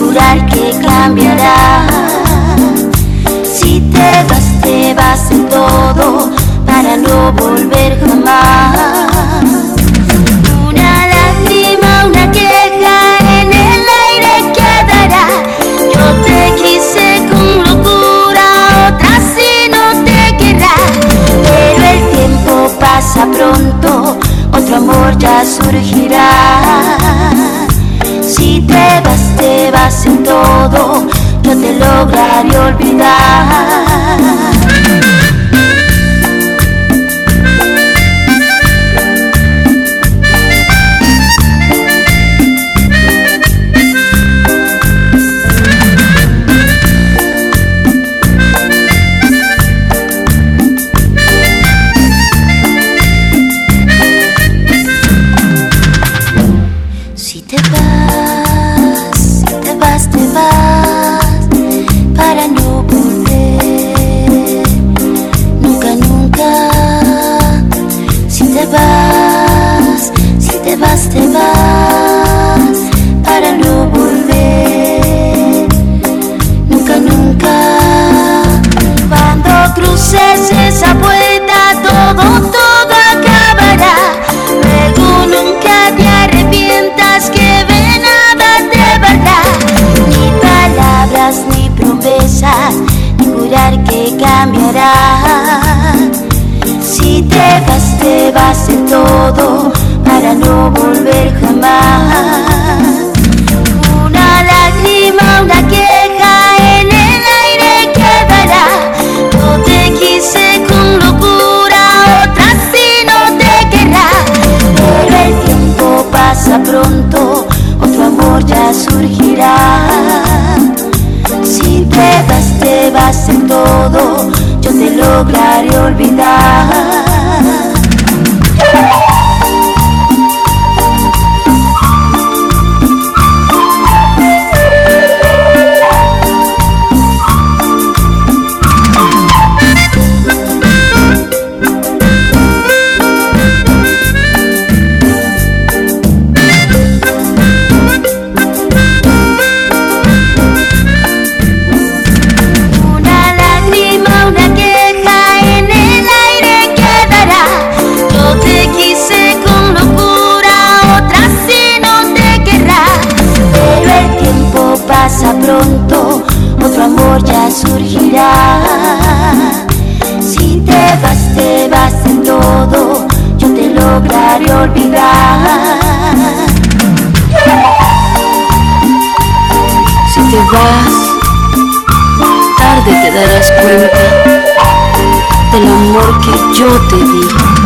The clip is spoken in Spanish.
jurar que cambiará. Si te vas en todo para no volver jamás. Una lágrima, una queja en el aire quedará. Yo te quise con locura, otra si no te querrá. Pero el tiempo pasa pronto, otro amor ya surgirá. Si te vas en todo, yo te lograré olvidar. Si te vas para no volver nunca, nunca. Si te vas para no volver nunca, nunca. Cuando cruces esa puerta todo acabará. Luego nunca te arrepientas que de nada te valdrá. Ni palabras, ni promesas, ni jurar que cambiará. Si te vas en todo para no volver jamás. Una lágrima, una queja en el aire quedará. Yo te quise con locura, otra si no te querrá. Pero el tiempo pasa pronto, otro amor ya surgirá. Si te vas en todo, yo te lograré olvidar. Pasa pronto, otro amor ya surgirá. Si te vas en todo, yo te lograré olvidar. Si te vas, tarde te darás cuenta del amor que yo te di.